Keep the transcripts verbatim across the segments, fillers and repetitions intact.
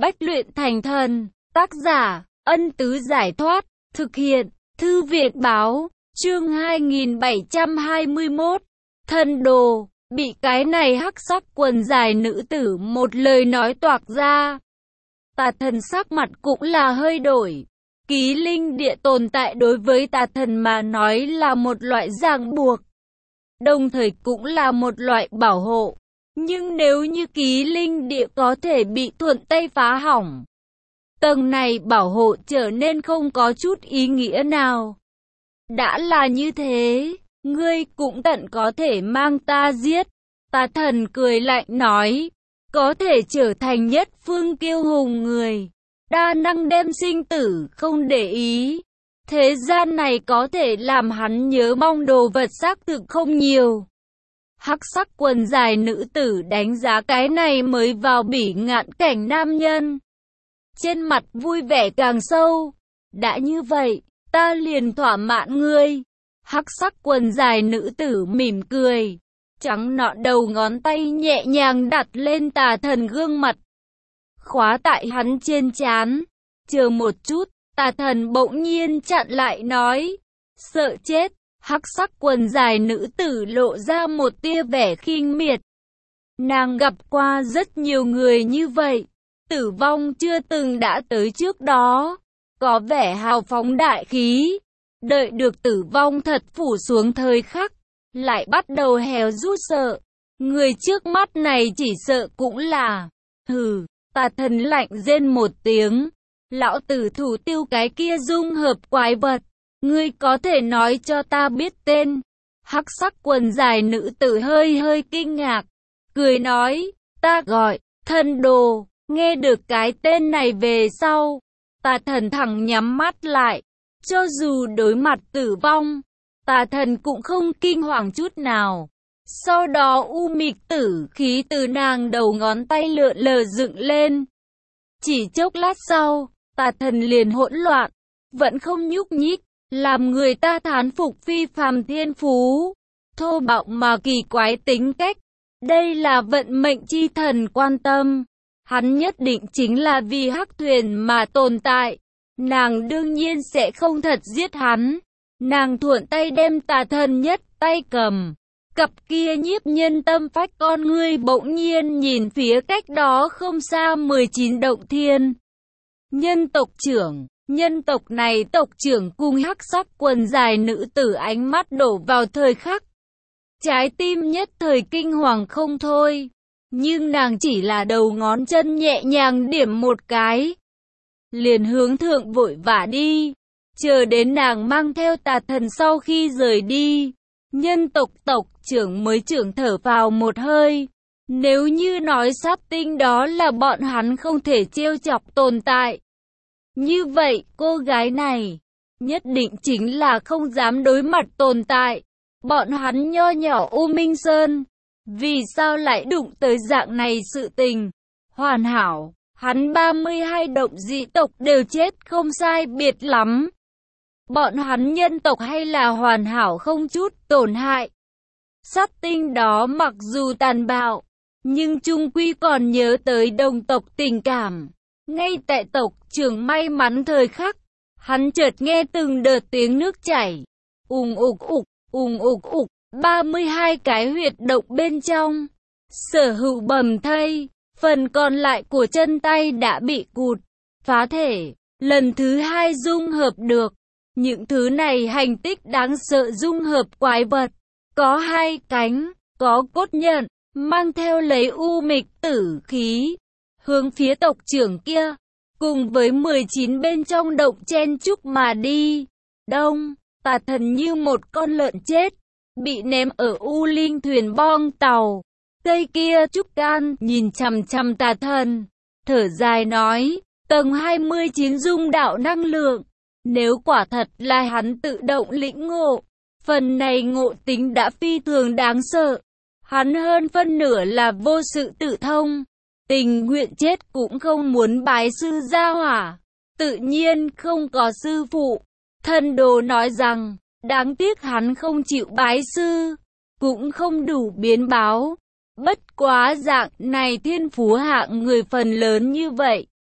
Bách luyện thành thần. Tác giả, Ân Tứ Giải Thoát. Thực hiện, Thư viện Báo. Chương hai nghìn bảy trăm hai mươi mốt. Thần đồ. Bị cái này hắc sắc quần dài nữ tử một lời nói toạc ra. Tà thần sắc mặt cũng là hơi đổi. Ký linh địa tồn tại đối với tà thần mà nói là một loại ràng buộc, đồng thời cũng là một loại bảo hộ. Nhưng nếu như ký linh địa có thể bị thuận tay phá hỏng, tầng này bảo hộ trở nên không có chút ý nghĩa nào. Đã là như thế, ngươi cũng tận có thể mang ta giết. Tà thần cười lạnh nói, có thể trở thành nhất phương kiêu hùng người, đa năng đem sinh tử không để ý. Thế gian này có thể làm hắn nhớ mong đồ vật xác thực không nhiều. Hắc sắc quần dài nữ tử đánh giá cái này mới vào bỉ ngạn cảnh nam nhân, trên mặt vui vẻ càng sâu. Đã như vậy, ta liền thỏa mãn ngươi. Hắc sắc quần dài nữ tử mỉm cười, trắng nõn đầu ngón tay nhẹ nhàng đặt lên tà thần gương mặt, khóa tại hắn trên trán. Chờ một chút, tà thần bỗng nhiên chặn lại nói, sợ chết. Hắc sắc quần dài nữ tử lộ ra một tia vẻ khinh miệt. Nàng gặp qua rất nhiều người như vậy, tử vong chưa từng đã tới trước đó, có vẻ hào phóng đại khí. Đợi được tử vong thật phủ xuống thời khắc, lại bắt đầu héo rút sợ. Người trước mắt này chỉ sợ cũng là, hừ. Tà thần lạnh rên một tiếng, lão tử thủ tiêu cái kia dung hợp quái vật, ngươi có thể nói cho ta biết tên? Hắc sắc quần dài nữ tử hơi hơi kinh ngạc, cười nói, ta gọi thần đồ. Nghe được cái tên này về sau, tà thần thẳng nhắm mắt lại. Cho dù đối mặt tử vong, tà thần cũng không kinh hoàng chút nào. Sau đó u mịch tử khí từ nàng đầu ngón tay lượn lờ dựng lên. Chỉ chốc lát sau, tà thần liền hỗn loạn, vẫn không nhúc nhích, làm người ta thán phục phi phàm thiên phú, thô bạo mà kỳ quái tính cách. Đây là vận mệnh chi thần quan tâm, hắn nhất định chính là vì hắc thuyền mà tồn tại. Nàng đương nhiên sẽ không thật giết hắn. Nàng thuận tay đem tà thần nhất tay cầm. Cặp kia nhiếp nhân tâm phách con ngươi bỗng nhiên nhìn phía cách đó không xa mười chín động thiên. Nhân tộc trưởng, nhân tộc này tộc trưởng cùng hắc sắc quần dài nữ tử ánh mắt đổ vào thời khắc. Trái tim nhất thời kinh hoàng không thôi. Nhưng nàng chỉ là đầu ngón chân nhẹ nhàng điểm một cái, liền hướng thượng vội vã đi. Chờ đến nàng mang theo tà thần sau khi rời đi, nhân tộc tộc trưởng mới trưởng thở vào một hơi. Nếu như nói sát tinh đó là bọn hắn không thể trêu chọc tồn tại, như vậy cô gái này nhất định chính là không dám đối mặt tồn tại. Bọn hắn nho nhỏ U Minh Sơn, vì sao lại đụng tới dạng này sự tình? Hoàn hảo, hắn ba mươi hai động dị tộc đều chết không sai biệt lắm. Bọn hắn nhân tộc hay là hoàn hảo không chút tổn hại. Sát tinh đó mặc dù tàn bạo, nhưng chung quy còn nhớ tới đồng tộc tình cảm. Ngay tại tộc trưởng may mắn thời khắc, hắn chợt nghe từng đợt tiếng nước chảy, ùng ục ục, ùng ục ục, ba mươi hai cái huyệt động bên trong. Sở Hữu bầm thây, phần còn lại của chân tay đã bị cụt, phá thể, lần thứ hai dung hợp được. Những thứ này hành tích đáng sợ dung hợp quái vật, có hai cánh, có cốt nhận, mang theo lấy u mịch tử khí, hướng phía tộc trưởng kia, cùng với mười chín bên trong động chen chúc mà đi. Đông, tà thần như một con lợn chết, bị ném ở u linh thuyền bong tàu. Cây kia trúc can nhìn chằm chằm tà thần, thở dài nói, tầng hai mươi chín dung đạo năng lượng. Nếu quả thật là hắn tự động lĩnh ngộ, phần này ngộ tính đã phi thường đáng sợ. Hắn hơn phân nửa là vô sự tự thông, tình nguyện chết cũng không muốn bái sư gia hỏa, tự nhiên không có sư phụ. Thần đồ nói rằng, đáng tiếc hắn không chịu bái sư, cũng không đủ biến báo. Bất quá dạng này thiên phú hạng người phần lớn như vậy,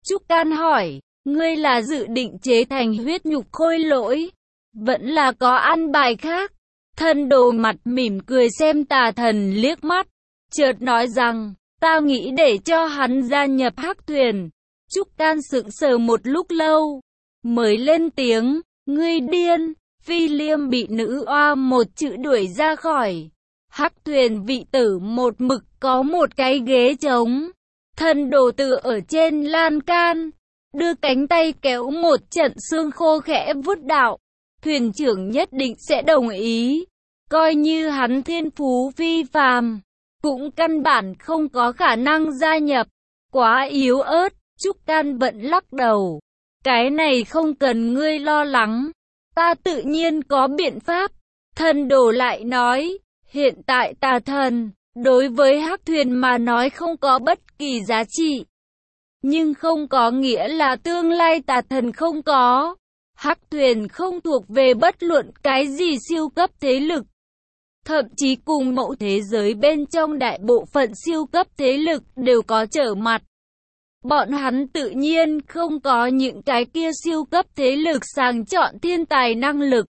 Trúc Can hỏi, ngươi là dự định chế thành huyết nhục khôi lỗi, vẫn là có ăn bài khác? Thân đồ mặt mỉm cười xem tà thần liếc mắt, chợt nói rằng, ta nghĩ để cho hắn gia nhập hắc thuyền. Trúc Can sững sờ một lúc lâu, mới lên tiếng, ngươi điên. Phi Liêm bị nữ oa một chữ đuổi ra khỏi hắc thuyền. Vị tử một mực có một cái ghế trống, thân đồ tự ở trên lan can, đưa cánh tay kéo một trận xương khô khẽ vuốt đạo. Thuyền trưởng nhất định sẽ đồng ý, coi như hắn thiên phú phi phàm, cũng căn bản không có khả năng gia nhập, quá yếu ớt. Trúc Can vẫn lắc đầu, cái này không cần ngươi lo lắng, ta tự nhiên có biện pháp. Thân đồ lại nói, hiện tại tà thần, đối với hắc thuyền mà nói không có bất kỳ giá trị, nhưng không có nghĩa là tương lai tà thần không có. Hắc thuyền không thuộc về bất luận cái gì siêu cấp thế lực, thậm chí cùng mẫu thế giới bên trong đại bộ phận siêu cấp thế lực đều có trở mặt. Bọn hắn tự nhiên không có những cái kia siêu cấp thế lực sàng chọn thiên tài năng lực,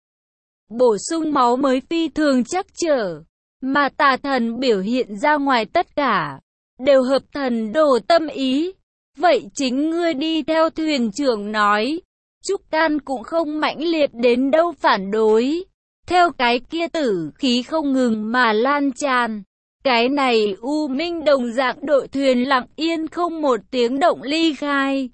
bổ sung máu mới phi thường chắc trở, mà tà thần biểu hiện ra ngoài tất cả, đều hợp thần đồ tâm ý. Vậy chính ngươi đi theo thuyền trưởng nói. Trúc Can cũng không mãnh liệt đến đâu phản đối, theo cái kia tử khí không ngừng mà lan tràn. Cái này U Minh đồng dạng đội thuyền lặng yên không một tiếng động ly khai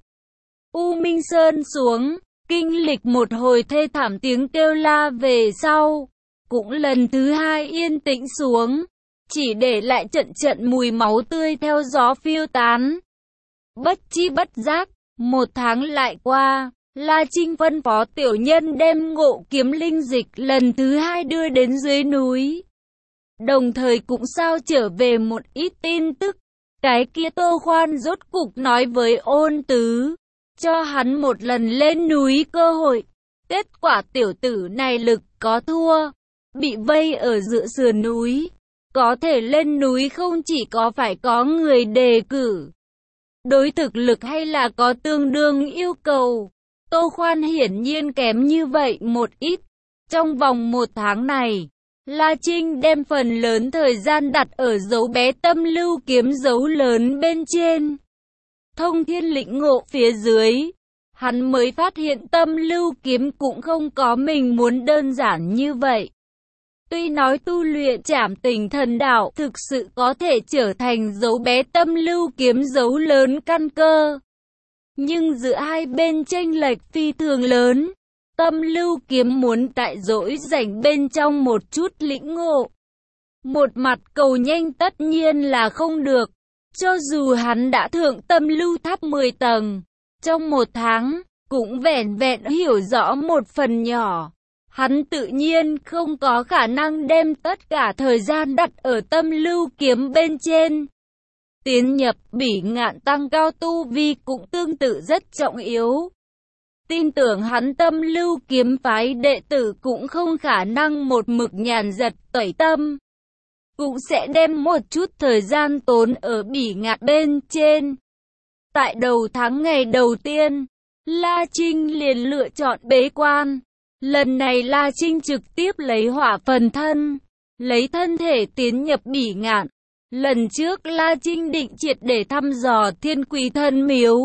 U Minh Sơn xuống, kinh lịch một hồi thê thảm tiếng kêu la về sau, cũng lần thứ hai yên tĩnh xuống, chỉ để lại trận trận mùi máu tươi theo gió phiêu tán. Bất chi bất giác, một tháng lại qua, La Trinh phân phó tiểu nhân đem Ngộ Kiếm linh dịch lần thứ hai đưa đến dưới núi, đồng thời cũng sao trở về một ít tin tức. Cái kia Tô Khoan rốt cục nói với Ôn Tứ, cho hắn một lần lên núi cơ hội. Kết quả tiểu tử này lực có thua, bị vây ở giữa sườn núi. Có thể lên núi không chỉ có phải có người đề cử, đối thực lực hay là có tương đương yêu cầu. Tô Khoan hiển nhiên kém như vậy một ít. Trong vòng một tháng này, La Trinh đem phần lớn thời gian đặt ở dấu bé tâm lưu kiếm dấu lớn bên trên. Thông thiên lĩnh ngộ phía dưới, hắn mới phát hiện tâm lưu kiếm cũng không có mình muốn đơn giản như vậy. Tuy nói tu luyện Trảm Tình Thần Đạo thực sự có thể trở thành dấu bé tâm lưu kiếm dấu lớn căn cơ, nhưng giữa hai bên chênh lệch phi thường lớn. Tâm lưu kiếm muốn tại dỗi rảnh bên trong một chút lĩnh ngộ, một mặt cầu nhanh tất nhiên là không được. Cho dù hắn đã thượng tâm lưu tháp mười tầng, trong một tháng, cũng vẻn vẹn hiểu rõ một phần nhỏ. Hắn tự nhiên không có khả năng đem tất cả thời gian đặt ở tâm lưu kiếm bên trên. Tiến nhập Bỉ Ngạn tăng cao tu vi cũng tương tự rất trọng yếu. Tin tưởng hắn tâm lưu kiếm phái đệ tử cũng không khả năng một mực nhàn giật tẩy tâm, cũng sẽ đem một chút thời gian tốn ở Bỉ Ngạn bên trên. Tại đầu tháng ngày đầu tiên, La Trinh liền lựa chọn bế quan. Lần này La Trinh trực tiếp lấy hỏa phần thân, lấy thân thể tiến nhập Bỉ Ngạn. Lần trước La Trinh định triệt để thăm dò Thiên Quỷ Thần Miếu,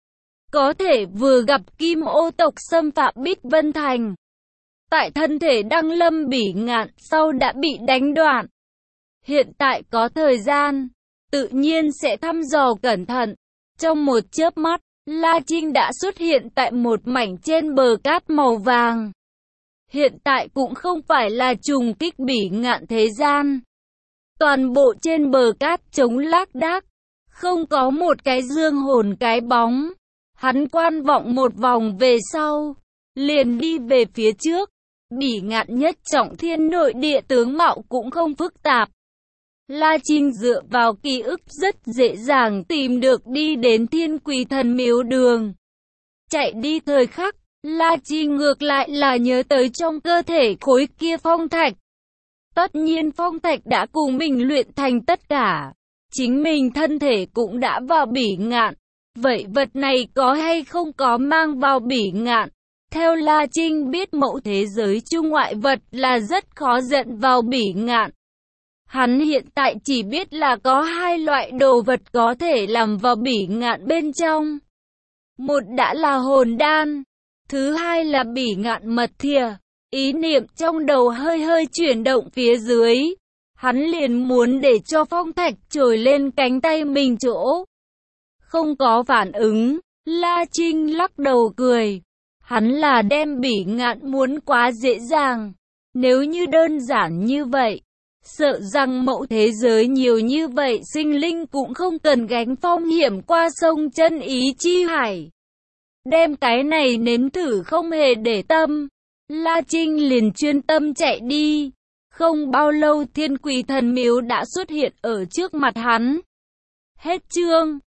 có thể vừa gặp Kim Ô tộc xâm phạm Bích Vân Thành. Tại thân thể đăng lâm Bỉ Ngạn sau đã bị đánh đoạn. Hiện tại có thời gian, tự nhiên sẽ thăm dò cẩn thận. Trong một chớp mắt, La Trinh đã xuất hiện tại một mảnh trên bờ cát màu vàng. Hiện tại cũng không phải là trùng kích Bỉ Ngạn thế gian. Toàn bộ trên bờ cát trống lác đác, không có một cái dương hồn cái bóng. Hắn quan vọng một vòng về sau, liền đi về phía trước. Bỉ Ngạn nhất trọng thiên nội địa tướng mạo cũng không phức tạp. La Trinh dựa vào ký ức rất dễ dàng tìm được đi đến Thiên Quỷ Thần Miếu đường. Chạy đi thời khắc, La Trinh ngược lại là nhớ tới trong cơ thể khối kia phong thạch. Tất nhiên phong thạch đã cùng mình luyện thành tất cả. Chính mình thân thể cũng đã vào Bỉ Ngạn. Vậy vật này có hay không có mang vào bỉ ngạn? Theo La Trinh biết mẫu thế giới chung ngoại vật là rất khó dẫn vào bỉ ngạn. Hắn hiện tại chỉ biết là có hai loại đồ vật có thể làm vào bỉ ngạn bên trong. Một đã là hồn đan, thứ hai là bỉ ngạn mật thìa. Ý niệm trong đầu hơi hơi chuyển động phía dưới. Hắn liền muốn để cho phong thạch trồi lên cánh tay mình chỗ. Không có phản ứng, La Trinh lắc đầu cười. Hắn là đem bỉ ngạn muốn quá dễ dàng. Nếu như đơn giản như vậy, sợ rằng mẫu thế giới nhiều như vậy sinh linh cũng không cần gánh phong hiểm qua sông chân ý chi hải. Đem cái này nếm thử không hề để tâm. La Trinh liền chuyên tâm chạy đi. Không bao lâu Thiên Quỷ Thần Miếu đã xuất hiện ở trước mặt hắn. Hết chương.